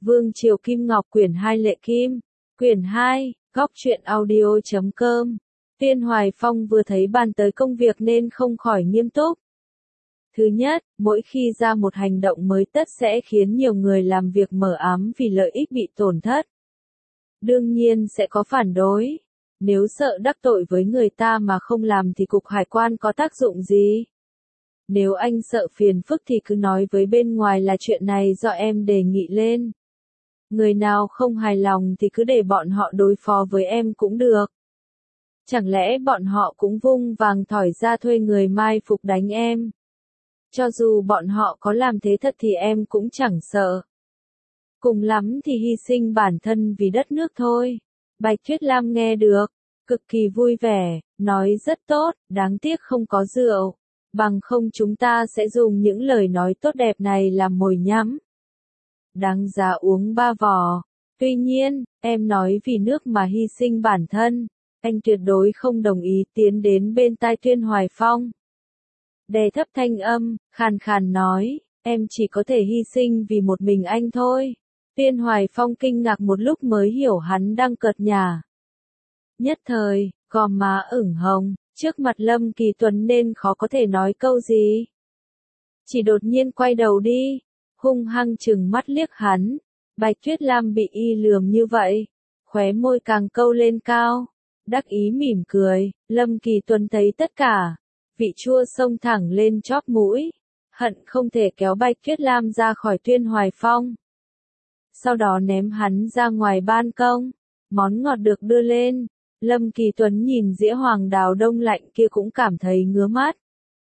Vương Triều Kim Ngọc quyển 2 Lệ Kim, quyển 2, góc truyện audio.com. Tuyên Hoài Phong vừa thấy bàn tới công việc nên không khỏi nghiêm túc. Thứ nhất, mỗi khi ra một hành động mới tất sẽ khiến nhiều người làm việc mờ ám vì lợi ích bị tổn thất. Đương nhiên sẽ có phản đối. Nếu sợ đắc tội với người ta mà không làm thì cục hải quan có tác dụng gì? Nếu anh sợ phiền phức thì cứ nói với bên ngoài là chuyện này do em đề nghị lên. Người nào không hài lòng thì cứ để bọn họ đối phó với em cũng được. Chẳng lẽ bọn họ cũng vung vàng thỏi ra thuê người mai phục đánh em? Cho dù bọn họ có làm thế thật thì em cũng chẳng sợ. Cùng lắm thì hy sinh bản thân vì đất nước thôi. Bạch Tuyết Lam nghe được, cực kỳ vui vẻ, nói rất tốt, đáng tiếc không có rượu. Bằng không chúng ta sẽ dùng những lời nói tốt đẹp này làm mồi nhắm. Đáng giá uống 3 vò. Tuy nhiên, em nói vì nước mà hy sinh bản thân, anh tuyệt đối không đồng ý. Tiến đến bên tai Tuyên Hoài Phong. Đè thấp thanh âm, khàn khàn nói, em chỉ có thể hy sinh vì một mình anh thôi. Tuyên Hoài Phong kinh ngạc một lúc mới hiểu hắn đang cợt nhả. Nhất thời, gò má ửng hồng, trước mặt Lâm Kỳ Tuấn nên khó có thể nói câu gì. Chỉ đột nhiên quay đầu đi, hung hăng chừng mắt liếc hắn. Bạch Tuyết Lam bị y lườm như vậy, khóe môi càng câu lên cao, đắc ý mỉm cười. Lâm Kỳ Tuấn thấy tất cả, vị chua xông thẳng lên chóp mũi, hận không thể kéo Bạch Tuyết Lam ra khỏi Tuyên Hoài Phong. Sau đó ném hắn ra ngoài ban công, món ngọt được đưa lên. Lâm Kỳ Tuấn nhìn dĩa hoàng đào đông lạnh kia cũng cảm thấy ngứa mắt.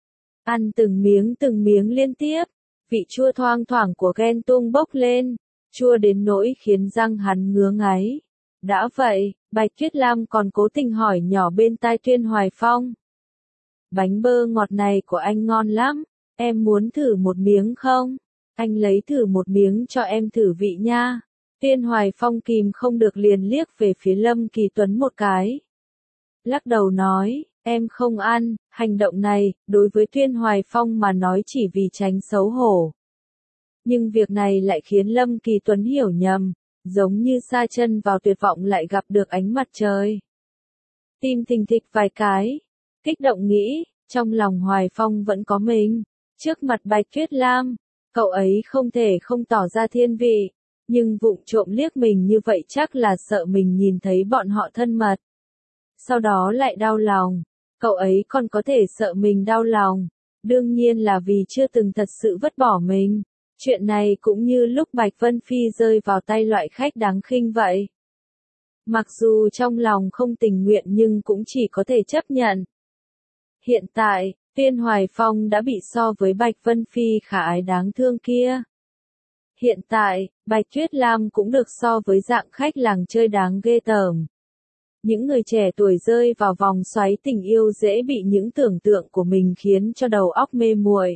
Ăn từng miếng liên tiếp, vị chua thoang thoảng của ghen tuông bốc lên, chua đến nỗi khiến răng hắn ngứa ngáy. Đã vậy, Bạch Tuyết Lam còn cố tình hỏi nhỏ bên tai Tuyên Hoài Phong. Bánh bơ ngọt này của anh ngon lắm, em muốn thử một miếng không? Anh lấy thử một miếng cho em thử vị nha. Tuyên Hoài Phong kìm không được liền liếc về phía Lâm Kỳ Tuấn một cái. Lắc đầu nói, em không ăn. Hành động này, đối với Tuyên Hoài Phong mà nói chỉ vì tránh xấu hổ. Nhưng việc này lại khiến Lâm Kỳ Tuấn hiểu nhầm, giống như sa chân vào tuyệt vọng lại gặp được ánh mặt trời. Tim thình thịch vài cái, kích động nghĩ, trong lòng Hoài Phong vẫn có mình. Trước mặt Bạch Tuyết Lam, cậu ấy không thể không tỏ ra thiên vị. Nhưng vụng trộm liếc mình như vậy chắc là sợ mình nhìn thấy bọn họ thân mật. Sau đó lại đau lòng. Cậu ấy còn có thể sợ mình đau lòng. Đương nhiên là vì chưa từng thật sự vứt bỏ mình. Chuyện này cũng như lúc Bạch Vân Phi rơi vào tay loại khách đáng khinh vậy. Mặc dù trong lòng không tình nguyện nhưng cũng chỉ có thể chấp nhận. Hiện tại, Tuyên Hoài Phong đã bị so với Bạch Vân Phi khả ái đáng thương kia. Hiện tại, Bạch Tuyết Lam cũng được so với dạng khách làng chơi đáng ghê tởm. Những người trẻ tuổi rơi vào vòng xoáy tình yêu dễ bị những tưởng tượng của mình khiến cho đầu óc mê muội.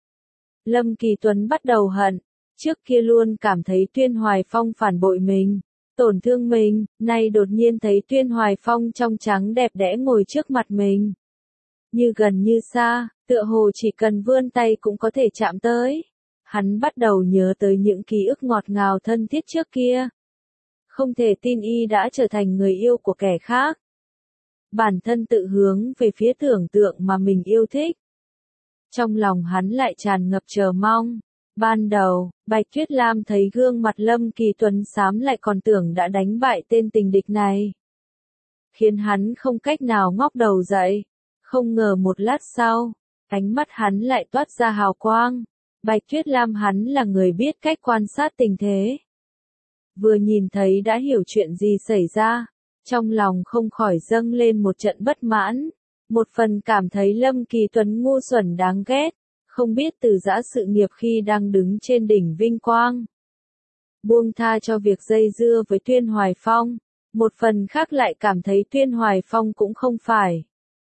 Lâm Kỳ Tuấn bắt đầu hận, trước kia luôn cảm thấy Tuyên Hoài Phong phản bội mình, tổn thương mình, nay đột nhiên thấy Tuyên Hoài Phong trong trắng đẹp đẽ ngồi trước mặt mình. Như gần như xa, tựa hồ chỉ cần vươn tay cũng có thể chạm tới. Hắn bắt đầu nhớ tới những ký ức ngọt ngào thân thiết trước kia. Không thể tin y đã trở thành người yêu của kẻ khác. Bản thân tự hướng về phía tưởng tượng mà mình yêu thích. Trong lòng hắn lại tràn ngập chờ mong. Ban đầu, Bạch Tuyết Lam thấy gương mặt Lâm Kỳ Tuấn xám lại còn tưởng đã đánh bại tên tình địch này. Khiến hắn không cách nào ngóc đầu dậy. Không ngờ một lát sau, ánh mắt hắn lại toát ra hào quang. Bạch Tuyết Lam hắn là người biết cách quan sát tình thế. Vừa nhìn thấy đã hiểu chuyện gì xảy ra, trong lòng không khỏi dâng lên một trận bất mãn. Một phần cảm thấy Lâm Kỳ Tuấn ngu xuẩn đáng ghét, không biết từ giã sự nghiệp khi đang đứng trên đỉnh vinh quang. Buông tha cho việc dây dưa với Tuyên Hoài Phong, một phần khác lại cảm thấy Tuyên Hoài Phong cũng không phải.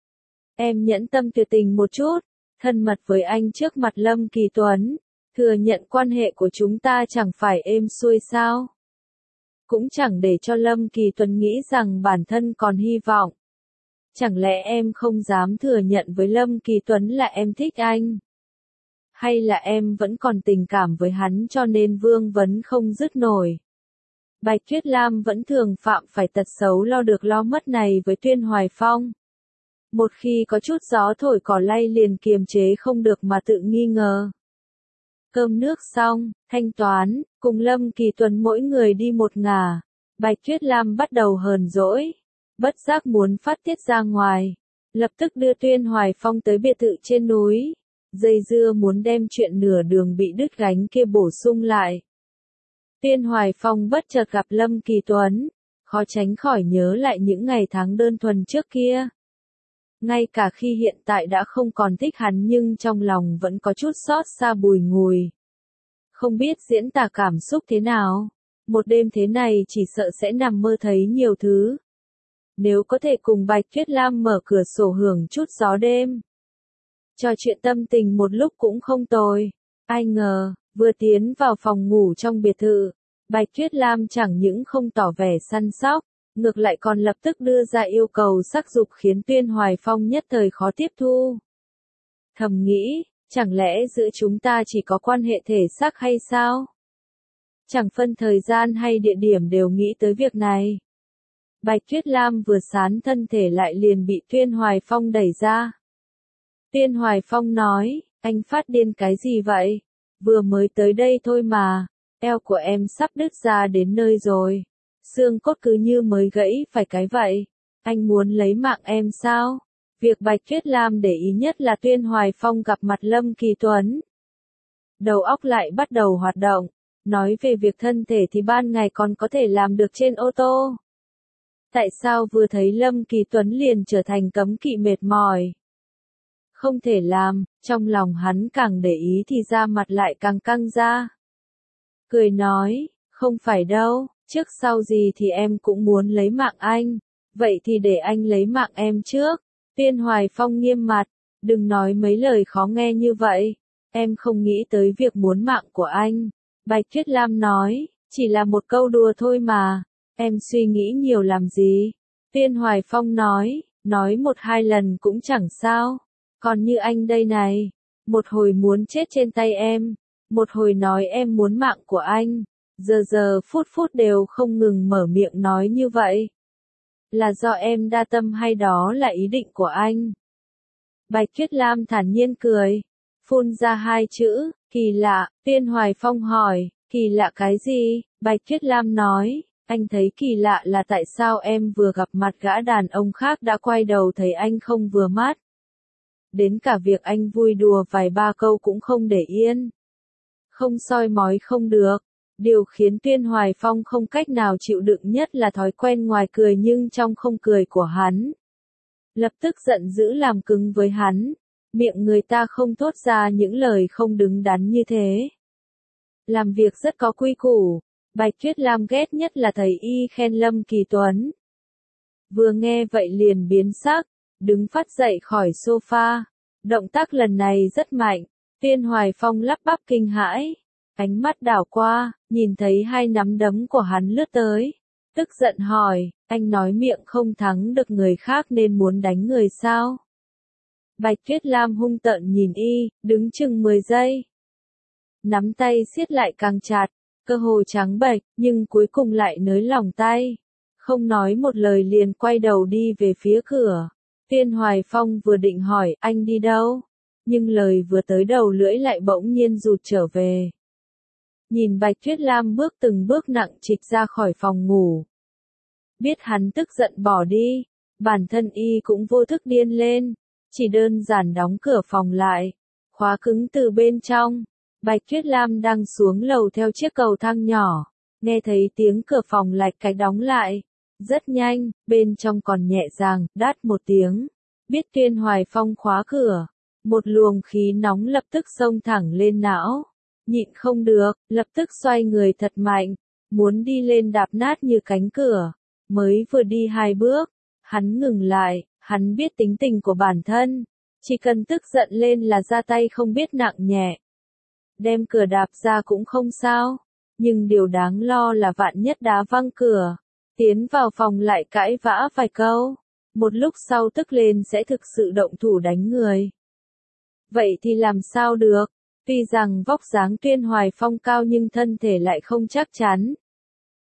Em nhẫn tâm tuyệt tình một chút. Thân mật với anh trước mặt Lâm Kỳ Tuấn, thừa nhận quan hệ của chúng ta chẳng phải êm xuôi sao? Cũng chẳng để cho Lâm Kỳ Tuấn nghĩ rằng bản thân còn hy vọng. Chẳng lẽ em không dám thừa nhận với Lâm Kỳ Tuấn là em thích anh? Hay là em vẫn còn tình cảm với hắn cho nên vương vấn không dứt nổi? Bạch Tuyết Lam vẫn thường phạm phải tật xấu lo được lo mất này với Tuyên Hoài Phong. Một khi có chút gió thổi cỏ lay liền kiềm chế không được mà tự nghi ngờ. Cơm nước xong, thanh toán, cùng Lâm Kỳ Tuấn mỗi người đi một ngả. Bạch Tuyết Lam bắt đầu hờn dỗi, bất giác muốn phát tiết ra ngoài. Lập tức đưa Tuyên Hoài Phong tới biệt thự trên núi. Dây dưa muốn đem chuyện nửa đường bị đứt gánh kia bổ sung lại. Tuyên Hoài Phong bất chợt gặp Lâm Kỳ Tuấn, khó tránh khỏi nhớ lại những ngày tháng đơn thuần trước kia. Ngay cả khi hiện tại đã không còn thích hắn nhưng trong lòng vẫn có chút xót xa bùi ngùi. Không biết diễn tả cảm xúc thế nào, một đêm thế này chỉ sợ sẽ nằm mơ thấy nhiều thứ. Nếu có thể cùng Bạch Tuyết Lam mở cửa sổ hưởng chút gió đêm, trò chuyện tâm tình một lúc cũng không tồi. Ai ngờ, vừa tiến vào phòng ngủ trong biệt thự, Bạch Tuyết Lam chẳng những không tỏ vẻ săn sóc, ngược lại còn lập tức đưa ra yêu cầu sắc dục khiến Tuyên Hoài Phong nhất thời khó tiếp thu. Thầm nghĩ, chẳng lẽ giữa chúng ta chỉ có quan hệ thể xác hay sao? Chẳng phân thời gian hay địa điểm đều nghĩ tới việc này. Bạch Tuyết Lam vừa sán thân thể lại liền bị Tuyên Hoài Phong đẩy ra. Tuyên Hoài Phong nói, anh phát điên cái gì vậy? Vừa mới tới đây thôi mà, eo của em sắp đứt ra đến nơi rồi. Xương cốt cứ như mới gãy phải cái vậy. Anh muốn lấy mạng em sao? Việc Bạch Tuyết Lam để ý nhất là Tuyên Hoài Phong gặp mặt Lâm Kỳ Tuấn. Đầu óc lại bắt đầu hoạt động. Nói về việc thân thể thì ban ngày còn có thể làm được trên ô tô. Tại sao vừa thấy Lâm Kỳ Tuấn liền trở thành cấm kỵ mệt mỏi? Không thể làm, trong lòng hắn càng để ý thì da mặt lại càng căng ra. Cười nói, không phải đâu, trước sau gì thì em cũng muốn lấy mạng anh, vậy thì để anh lấy mạng em trước. Tuyên Hoài Phong nghiêm mặt, đừng nói mấy lời khó nghe như vậy, em không nghĩ tới việc muốn mạng của anh. Bạch Tuyết Lam nói, chỉ là một câu đùa thôi mà, em suy nghĩ nhiều làm gì. Tuyên Hoài Phong nói một hai lần cũng chẳng sao, còn như anh đây này, một hồi muốn chết trên tay em, một hồi nói em muốn mạng của anh, giờ phút đều không ngừng mở miệng nói như vậy. Là do em đa tâm hay đó là ý định của anh? Bạch Tuyết Lam thản nhiên cười, phun ra hai chữ, kỳ lạ. Tuyên Hoài Phong hỏi, kỳ lạ cái gì? Bạch Tuyết Lam nói, anh thấy kỳ lạ là tại sao em vừa gặp mặt gã đàn ông khác đã quay đầu thấy anh không vừa mắt. Đến cả việc anh vui đùa vài ba câu cũng không để yên. Không soi mói không được. Điều khiến Tuyên Hoài Phong không cách nào chịu đựng nhất là thói quen ngoài cười nhưng trong không cười của hắn. Lập tức giận dữ làm cứng với hắn. Miệng người ta không thốt ra những lời không đứng đắn như thế. Làm việc rất có quy củ. Bạch Tuyết Lam ghét nhất là thầy y khen Lâm Kỳ Tuấn. Vừa nghe vậy liền biến sắc, đứng phát dậy khỏi sofa. Động tác lần này rất mạnh. Tuyên Hoài Phong lắp bắp kinh hãi. Ánh mắt đảo qua, nhìn thấy hai nắm đấm của hắn lướt tới. Tức giận hỏi, anh nói miệng không thắng được người khác nên muốn đánh người sao? Bạch Tuyết Lam hung tợn nhìn y, đứng chừng 10 giây. Nắm tay siết lại càng chặt, cơ hồ trắng bệch, nhưng cuối cùng lại nới lỏng tay. Không nói một lời liền quay đầu đi về phía cửa. Tuyên Hoài Phong vừa định hỏi anh đi đâu, nhưng lời vừa tới đầu lưỡi lại bỗng nhiên rụt trở về. Nhìn Bạch Tuyết Lam bước từng bước nặng trịch ra khỏi phòng ngủ. Biết hắn tức giận bỏ đi, bản thân y cũng vô thức điên lên, chỉ đơn giản đóng cửa phòng lại, khóa cứng từ bên trong. Bạch Tuyết Lam đang xuống lầu theo chiếc cầu thang nhỏ, nghe thấy tiếng cửa phòng lạch cạch đóng lại. Rất nhanh, bên trong còn nhẹ nhàng, đát một tiếng. Biết Tuyên Hoài Phong khóa cửa, một luồng khí nóng lập tức xông thẳng lên não. Nhịn không được, lập tức xoay người thật mạnh, muốn đi lên đạp nát như cánh cửa. Mới vừa đi 2 bước, hắn ngừng lại, hắn biết tính tình của bản thân, chỉ cần tức giận lên là ra tay không biết nặng nhẹ. Đem cửa đạp ra cũng không sao, nhưng điều đáng lo là vạn nhất đá văng cửa, tiến vào phòng lại cãi vã vài câu, một lúc sau tức lên sẽ thực sự động thủ đánh người. Vậy thì làm sao được? Tuy rằng vóc dáng Tuyên Hoài Phong cao nhưng thân thể lại không chắc chắn.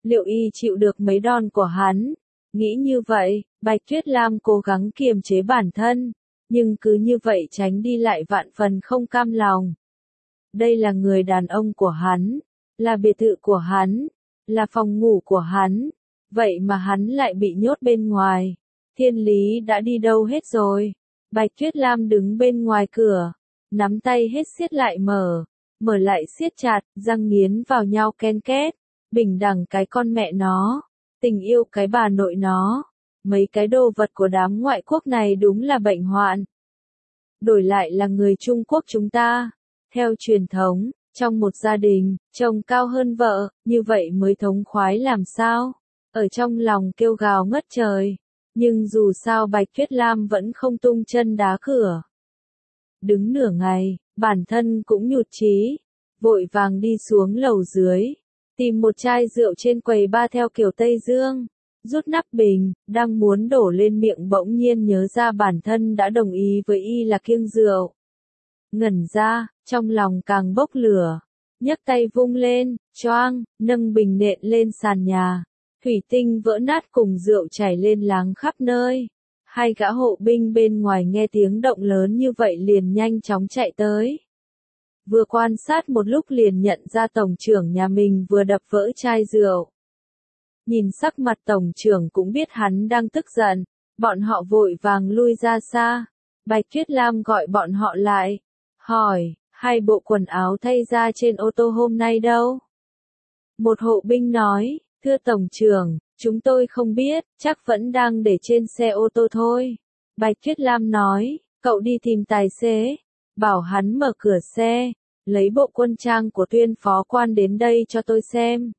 Liệu y chịu được mấy đòn của hắn? Nghĩ như vậy, Bạch Tuyết Lam cố gắng kiềm chế bản thân, nhưng cứ như vậy tránh đi lại vạn phần không cam lòng. Đây là người đàn ông của hắn, là biệt thự của hắn, là phòng ngủ của hắn, vậy mà hắn lại bị nhốt bên ngoài. Thiên lý đã đi đâu hết rồi? Bạch Tuyết Lam đứng bên ngoài cửa, nắm tay hết siết lại mở lại siết chặt, răng nghiến vào nhau ken két. Bình đẳng cái con mẹ nó, tình yêu cái bà nội nó, mấy cái đồ vật của đám ngoại quốc này đúng là bệnh hoạn. Đổi lại là người Trung Quốc chúng ta, theo truyền thống, trong một gia đình, chồng cao hơn vợ, như vậy mới thống khoái làm sao? Ở trong lòng kêu gào ngất trời, nhưng dù sao Bạch Tuyết Lam vẫn không tung chân đá cửa. Đứng nửa ngày, bản thân cũng nhụt chí, vội vàng đi xuống lầu dưới, tìm một chai rượu trên quầy bar theo kiểu Tây Dương, rút nắp bình, đang muốn đổ lên miệng bỗng nhiên nhớ ra bản thân đã đồng ý với y là kiêng rượu. Ngẩn ra, trong lòng càng bốc lửa, nhấc tay vung lên, choang, nâng bình nện lên sàn nhà, thủy tinh vỡ nát cùng rượu chảy lên láng khắp nơi. Hai gã hộ binh bên ngoài nghe tiếng động lớn như vậy liền nhanh chóng chạy tới. Vừa quan sát một lúc liền nhận ra tổng trưởng nhà mình vừa đập vỡ chai rượu. Nhìn sắc mặt tổng trưởng cũng biết hắn đang tức giận, bọn họ vội vàng lui ra xa. Bạch Tuyết Lam gọi bọn họ lại, hỏi, hai bộ quần áo thay ra trên ô tô hôm nay đâu? Một hộ binh nói, thưa tổng trưởng, chúng tôi không biết, chắc vẫn đang để trên xe ô tô thôi. Bạch Tuyết Lam nói, cậu đi tìm tài xế, bảo hắn mở cửa xe, lấy bộ quân trang của Tuyên phó quan đến đây cho tôi xem.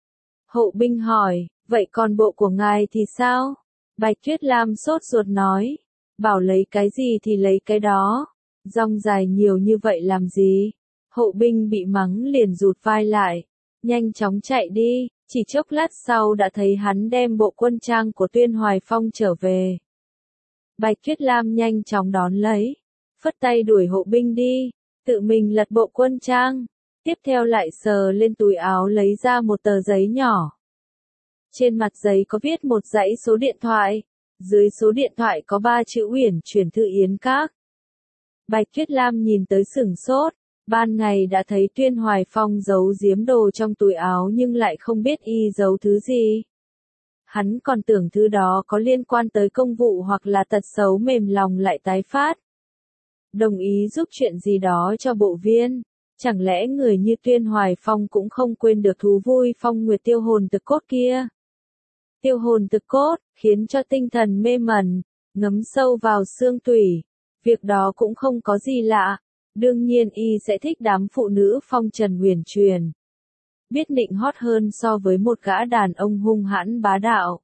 Hộ binh hỏi, vậy còn bộ của ngài thì sao? Bạch Tuyết Lam sốt ruột nói, bảo lấy cái gì thì lấy cái đó, dong dài nhiều như vậy làm gì? Hộ binh bị mắng liền rụt vai lại, nhanh chóng chạy đi, chỉ chốc lát sau đã thấy hắn đem bộ quân trang của Tuyên Hoài Phong trở về. Bạch Tuyết Lam nhanh chóng đón lấy, phất tay đuổi hộ binh đi, tự mình lật bộ quân trang, tiếp theo lại sờ lên túi áo lấy ra một tờ giấy nhỏ. Trên mặt giấy có viết một dãy số điện thoại, dưới số điện thoại có 3 chữ Uyển chuyển thư Yến Các. Bạch Tuyết Lam nhìn tới sửng sốt, ban ngày đã thấy Tuyên Hoài Phong giấu giếm đồ trong túi áo nhưng lại không biết y giấu thứ gì. Hắn còn tưởng thứ đó có liên quan tới công vụ hoặc là tật xấu mềm lòng lại tái phát. Đồng ý giúp chuyện gì đó cho bộ viên, chẳng lẽ người như Tuyên Hoài Phong cũng không quên được thú vui phong nguyệt tiêu hồn thực cốt kia. Tiêu hồn thực cốt, khiến cho tinh thần mê mẩn, ngấm sâu vào xương tủy, việc đó cũng không có gì lạ, đương nhiên y sẽ thích đám phụ nữ phong trần huyền truyền. Biết nịnh hót hơn so với một gã đàn ông hung hãn bá đạo.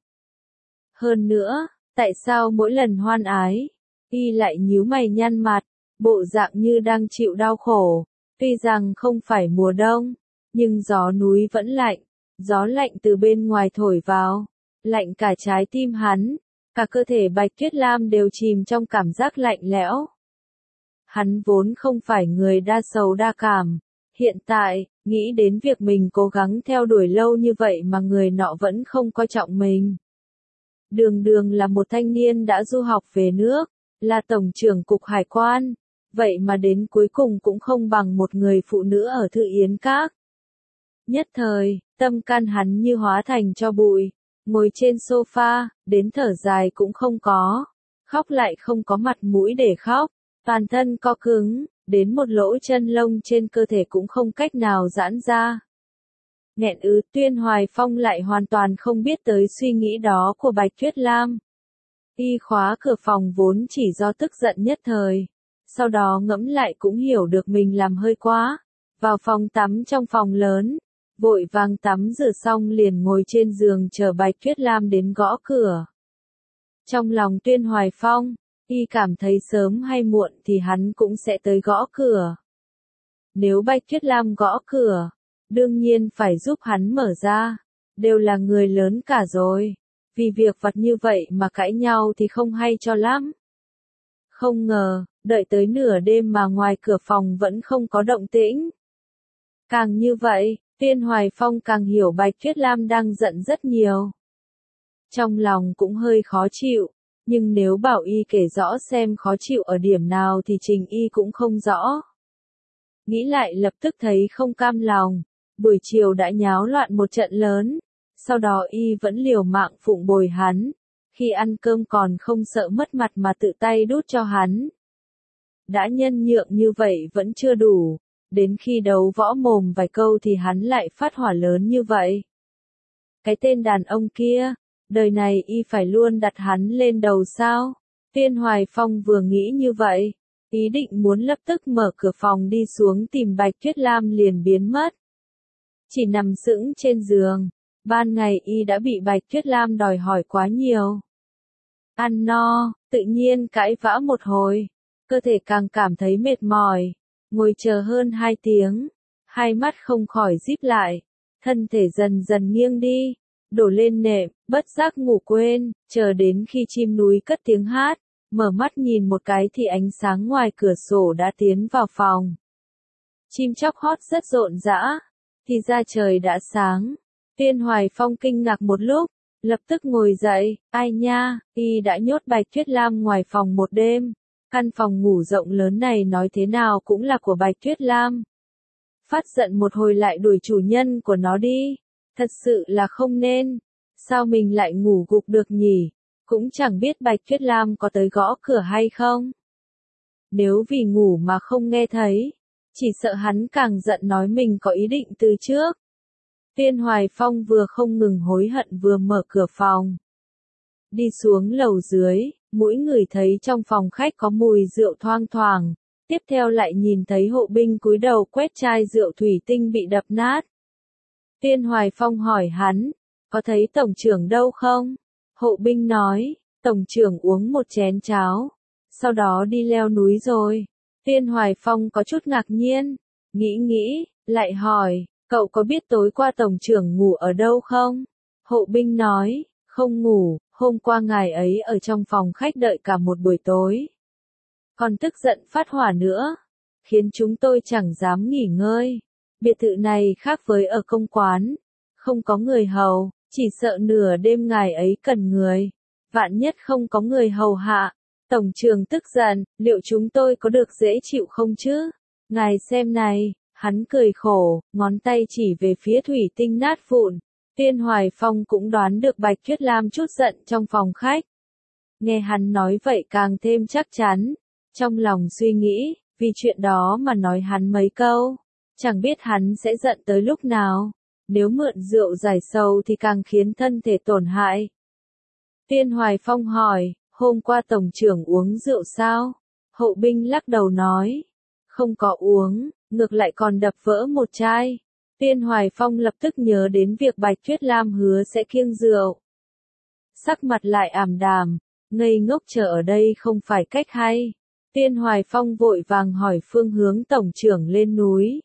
Hơn nữa, tại sao mỗi lần hoan ái, y lại nhíu mày nhăn mặt, bộ dạng như đang chịu đau khổ, tuy rằng không phải mùa đông, nhưng gió núi vẫn lạnh, gió lạnh từ bên ngoài thổi vào, lạnh cả trái tim hắn, cả cơ thể Bạch Tuyết Lam đều chìm trong cảm giác lạnh lẽo. Hắn vốn không phải người đa sầu đa cảm, hiện tại, nghĩ đến việc mình cố gắng theo đuổi lâu như vậy mà người nọ vẫn không coi trọng mình. Đường Đường là một thanh niên đã du học về nước, là tổng trưởng cục hải quan, vậy mà đến cuối cùng cũng không bằng một người phụ nữ ở Thư Yến Các. Nhất thời, tâm can hắn như hóa thành tro bụi, ngồi trên sofa, đến thở dài cũng không có, khóc lại không có mặt mũi để khóc, toàn thân co cứng, đến một lỗ chân lông trên cơ thể cũng không cách nào giãn ra. Nghẹn ứ, Tuyên Hoài Phong lại hoàn toàn không biết tới suy nghĩ đó của Bạch Tuyết Lam. Y khóa cửa phòng vốn chỉ do tức giận nhất thời, sau đó ngẫm lại cũng hiểu được mình làm hơi quá, vào phòng tắm trong phòng lớn, vội vàng tắm rửa xong liền ngồi trên giường chờ Bạch Tuyết Lam đến gõ cửa. Trong lòng Tuyên Hoài Phong, y cảm thấy sớm hay muộn thì hắn cũng sẽ tới gõ cửa. Nếu Bạch Tuyết Lam gõ cửa, đương nhiên phải giúp hắn mở ra, đều là người lớn cả rồi, vì việc vặt như vậy mà cãi nhau thì không hay cho lắm. Không ngờ, đợi tới nửa đêm mà ngoài cửa phòng vẫn không có động tĩnh. Càng như vậy, Tiên Hoài Phong càng hiểu Bạch Tuyết Lam đang giận rất nhiều. Trong lòng cũng hơi khó chịu, nhưng nếu bảo y kể rõ xem khó chịu ở điểm nào thì Trình y cũng không rõ. Nghĩ lại lập tức thấy không cam lòng, buổi chiều đã nháo loạn một trận lớn, sau đó y vẫn liều mạng phụng bồi hắn, khi ăn cơm còn không sợ mất mặt mà tự tay đút cho hắn. Đã nhân nhượng như vậy vẫn chưa đủ, đến khi đấu võ mồm vài câu thì hắn lại phát hỏa lớn như vậy. Cái tên đàn ông kia, đời này y phải luôn đặt hắn lên đầu sao? Tiên Hoài Phong vừa nghĩ như vậy, ý định muốn lập tức mở cửa phòng đi xuống tìm Bạch Tuyết Lam liền biến mất. Chỉ nằm sững trên giường, ban ngày y đã bị Bạch Tuyết Lam đòi hỏi quá nhiều. Ăn no, tự nhiên cãi vã một hồi, cơ thể càng cảm thấy mệt mỏi, ngồi chờ hơn 2 tiếng, hai mắt không khỏi díp lại, thân thể dần dần nghiêng đi, đổ lên nệm, bất giác ngủ quên, chờ đến khi chim núi cất tiếng hát, mở mắt nhìn một cái thì ánh sáng ngoài cửa sổ đã tiến vào phòng. Chim chóc hót rất rộn rã, thì ra trời đã sáng. Tiên Hoài Phong kinh ngạc một lúc, lập tức ngồi dậy, ai nha, y đã nhốt Bạch Tuyết Lam ngoài phòng một đêm. Căn phòng ngủ rộng lớn này nói thế nào cũng là của Bạch Tuyết Lam. Phát giận một hồi lại đuổi chủ nhân của nó đi, thật sự là không nên, sao mình lại ngủ gục được nhỉ, cũng chẳng biết Bạch Tuyết Lam có tới gõ cửa hay không. Nếu vì ngủ mà không nghe thấy, chỉ sợ hắn càng giận nói mình có ý định từ trước. Tiên Hoài Phong vừa không ngừng hối hận vừa mở cửa phòng. Đi xuống lầu dưới, mỗi người thấy trong phòng khách có mùi rượu thoang thoảng, tiếp theo lại nhìn thấy hộ binh cúi đầu quét chai rượu thủy tinh bị đập nát. Tiên Hoài Phong hỏi hắn, có thấy tổng trưởng đâu không? Hộ binh nói, tổng trưởng uống một chén cháo, sau đó đi leo núi rồi. Tiên Hoài Phong có chút ngạc nhiên, nghĩ, lại hỏi, cậu có biết tối qua tổng trưởng ngủ ở đâu không? Hộ binh nói, không ngủ, hôm qua ngài ấy ở trong phòng khách đợi cả một buổi tối. Còn tức giận phát hỏa nữa, khiến chúng tôi chẳng dám nghỉ ngơi. Biệt thự này khác với ở công quán, không có người hầu, chỉ sợ nửa đêm ngài ấy cần người. Vạn nhất không có người hầu hạ, tổng trưởng tức giận, liệu chúng tôi có được dễ chịu không chứ? Ngài xem này, hắn cười khổ, ngón tay chỉ về phía thủy tinh nát vụn. Tiên Hoài Phong cũng đoán được Bạch Tuyết Lam chút giận trong phòng khách. Nghe hắn nói vậy càng thêm chắc chắn. Trong lòng suy nghĩ, vì chuyện đó mà nói hắn mấy câu. Chẳng biết hắn sẽ giận tới lúc nào. Nếu mượn rượu giải sầu thì càng khiến thân thể tổn hại. Tiên Hoài Phong hỏi, hôm qua tổng trưởng uống rượu sao? Hậu binh lắc đầu nói, không có uống, ngược lại còn đập vỡ một chai. Tiên Hoài Phong lập tức nhớ đến việc Bạch Tuyết Lam hứa sẽ kiêng rượu. Sắc mặt lại ảm đạm, ngây ngốc chờ ở đây không phải cách hay. Tiên Hoài Phong vội vàng hỏi phương hướng tổng trưởng lên núi.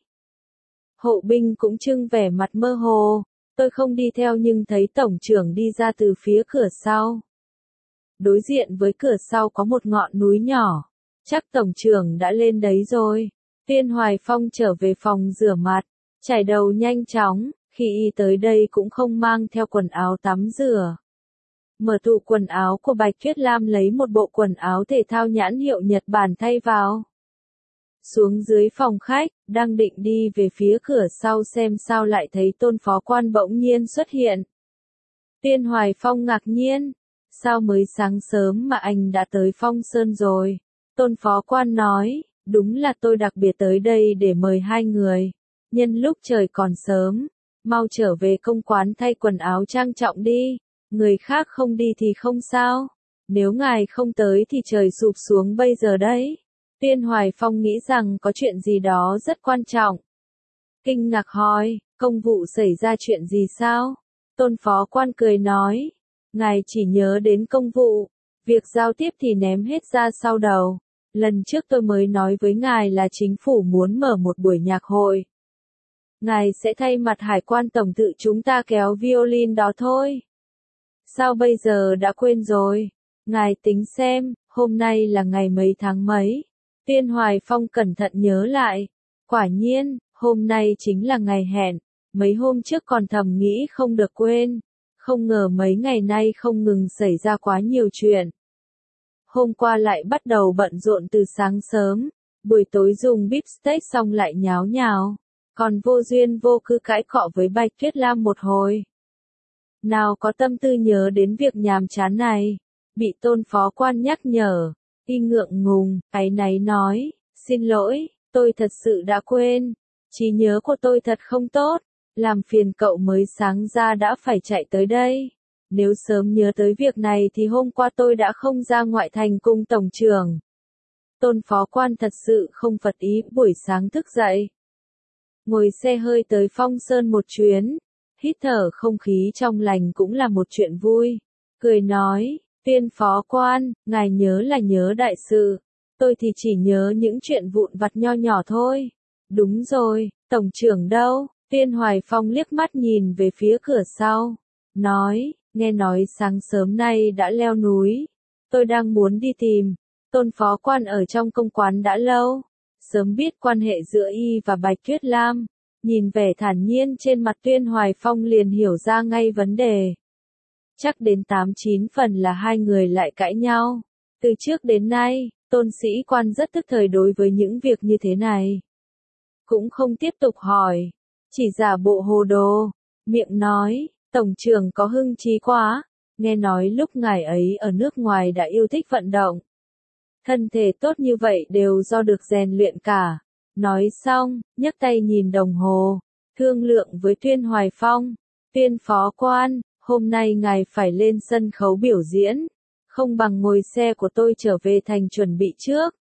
Hộ binh cũng trưng vẻ mặt mơ hồ, tôi không đi theo nhưng thấy tổng trưởng đi ra từ phía cửa sau. Đối diện với cửa sau có một ngọn núi nhỏ, chắc tổng trưởng đã lên đấy rồi. Tiên Hoài Phong trở về phòng rửa mặt, chải đầu nhanh chóng, khi y tới đây cũng không mang theo quần áo tắm rửa. Mở tủ quần áo của Bạch Tuyết Lam lấy một bộ quần áo thể thao nhãn hiệu Nhật Bản thay vào. Xuống dưới phòng khách, đang định đi về phía cửa sau xem sao lại thấy Tôn phó quan bỗng nhiên xuất hiện. Tiên Hoài Phong ngạc nhiên, sao mới sáng sớm mà anh đã tới Phong Sơn rồi? Tôn phó quan nói, đúng là tôi đặc biệt tới đây để mời hai người. Nhân lúc trời còn sớm, mau trở về công quán thay quần áo trang trọng đi, người khác không đi thì không sao, nếu ngài không tới thì trời sụp xuống bây giờ đấy. Tiên Hoài Phong nghĩ rằng có chuyện gì đó rất quan trọng. Kinh ngạc hỏi, công vụ xảy ra chuyện gì sao? Tôn phó quan cười nói, ngài chỉ nhớ đến công vụ, việc giao tiếp thì ném hết ra sau đầu. Lần trước tôi mới nói với ngài là chính phủ muốn mở một buổi nhạc hội. Ngài sẽ thay mặt hải quan tổng tự chúng ta kéo violin đó thôi. Sao bây giờ đã quên rồi? Ngài tính xem, hôm nay là ngày mấy tháng mấy? Tiên Hoài Phong cẩn thận nhớ lại. Quả nhiên, hôm nay chính là ngày hẹn. Mấy hôm trước còn thầm nghĩ không được quên, không ngờ mấy ngày nay không ngừng xảy ra quá nhiều chuyện. Hôm qua lại bắt đầu bận rộn từ sáng sớm, buổi tối dùng bíp steak xong lại nháo nhào, còn vô duyên vô cớ cãi cọ với Bạch Tuyết Lam một hồi. Nào có tâm tư nhớ đến việc nhàm chán này, bị Tôn phó quan nhắc nhở, y ngượng ngùng, áy náy nói, xin lỗi, tôi thật sự đã quên, trí nhớ của tôi thật không tốt, làm phiền cậu mới sáng ra đã phải chạy tới đây. Nếu sớm nhớ tới việc này thì hôm qua tôi đã không ra ngoại thành cùng tổng trưởng. Tôn phó quan thật sự không phật ý, buổi sáng thức dậy. Ngồi xe hơi tới Phong Sơn một chuyến, hít thở không khí trong lành cũng là một chuyện vui. Cười nói, Tuyên phó quan, ngài nhớ là nhớ đại sự. Tôi thì chỉ nhớ những chuyện vụn vặt nho nhỏ thôi. Đúng rồi, tổng trưởng đâu? Tuyên Hoài Phong liếc mắt nhìn về phía cửa sau. Nói, nghe nói sáng sớm nay đã leo núi. Tôi đang muốn đi tìm. Tôn phó quan ở trong công quán đã lâu. Sớm biết quan hệ giữa y và Bạch Tuyết Lam. Nhìn vẻ thản nhiên trên mặt Tuyên Hoài Phong liền hiểu ra ngay vấn đề. Chắc đến 8-9 phần là hai người lại cãi nhau. Từ trước đến nay, Tôn sĩ quan rất tức thời đối với những việc như thế này. Cũng không tiếp tục hỏi. Chỉ giả bộ hồ đồ. Miệng nói, tổng trưởng có hưng trí quá. Nghe nói lúc ngài ấy ở nước ngoài đã yêu thích vận động. Thân thể tốt như vậy đều do được rèn luyện cả. Nói xong, nhấc tay nhìn đồng hồ. Thương lượng với Tuyên Hoài Phong. Tuyên phó quan, hôm nay ngài phải lên sân khấu biểu diễn. Không bằng ngồi xe của tôi trở về thành chuẩn bị trước.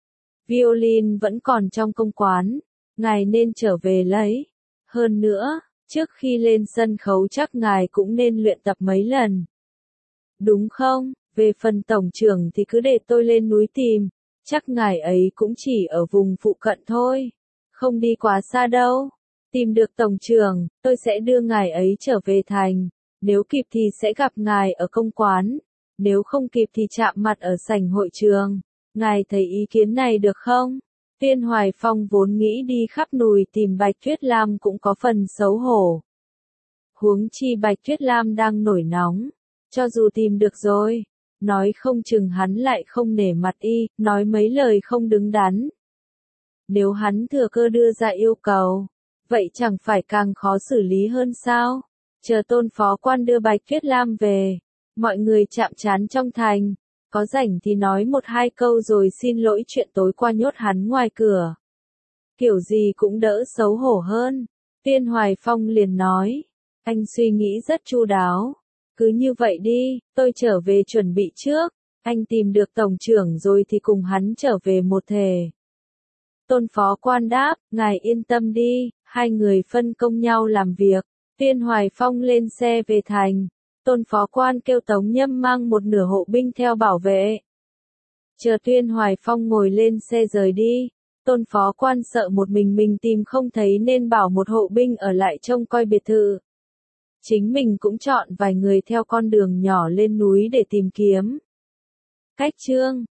Violin vẫn còn trong công quán. Ngài nên trở về lấy. Hơn nữa, trước khi lên sân khấu chắc ngài cũng nên luyện tập mấy lần. Đúng không? Về phần tổng trưởng thì cứ để tôi lên núi tìm. Chắc ngài ấy cũng chỉ ở vùng phụ cận thôi. Không đi quá xa đâu. Tìm được tổng trưởng, tôi sẽ đưa ngài ấy trở về thành. Nếu kịp thì sẽ gặp ngài ở công quán. Nếu không kịp thì chạm mặt ở sảnh hội trường. Ngài thấy ý kiến này được không? Tuyên Hoài Phong vốn nghĩ đi khắp núi tìm Bạch Tuyết Lam cũng có phần xấu hổ. Huống chi Bạch Tuyết Lam đang nổi nóng. Cho dù tìm được rồi, nói không chừng hắn lại không nể mặt y, nói mấy lời không đứng đắn. Nếu hắn thừa cơ đưa ra yêu cầu, vậy chẳng phải càng khó xử lý hơn sao? Chờ Tôn phó quan đưa Bạch Tuyết Lam về, mọi người chạm trán trong thành, có rảnh thì nói 1-2 câu rồi xin lỗi chuyện tối qua nhốt hắn ngoài cửa. Kiểu gì cũng đỡ xấu hổ hơn. Tuyên Hoài Phong liền nói, anh suy nghĩ rất chu đáo. Cứ như vậy đi, tôi trở về chuẩn bị trước. Anh tìm được tổng trưởng rồi thì cùng hắn trở về một thể. Tôn phó quan đáp, ngài yên tâm đi, hai người phân công nhau làm việc. Tuyên Hoài Phong lên xe về thành. Tôn phó quan kêu Tống Nhâm mang một nửa hộ binh theo bảo vệ. Chờ Tuyên Hoài Phong ngồi lên xe rời đi. Tôn phó quan sợ một mình tìm không thấy nên bảo một hộ binh ở lại trông coi biệt thự. Chính mình cũng chọn vài người theo con đường nhỏ lên núi để tìm kiếm. Cách chương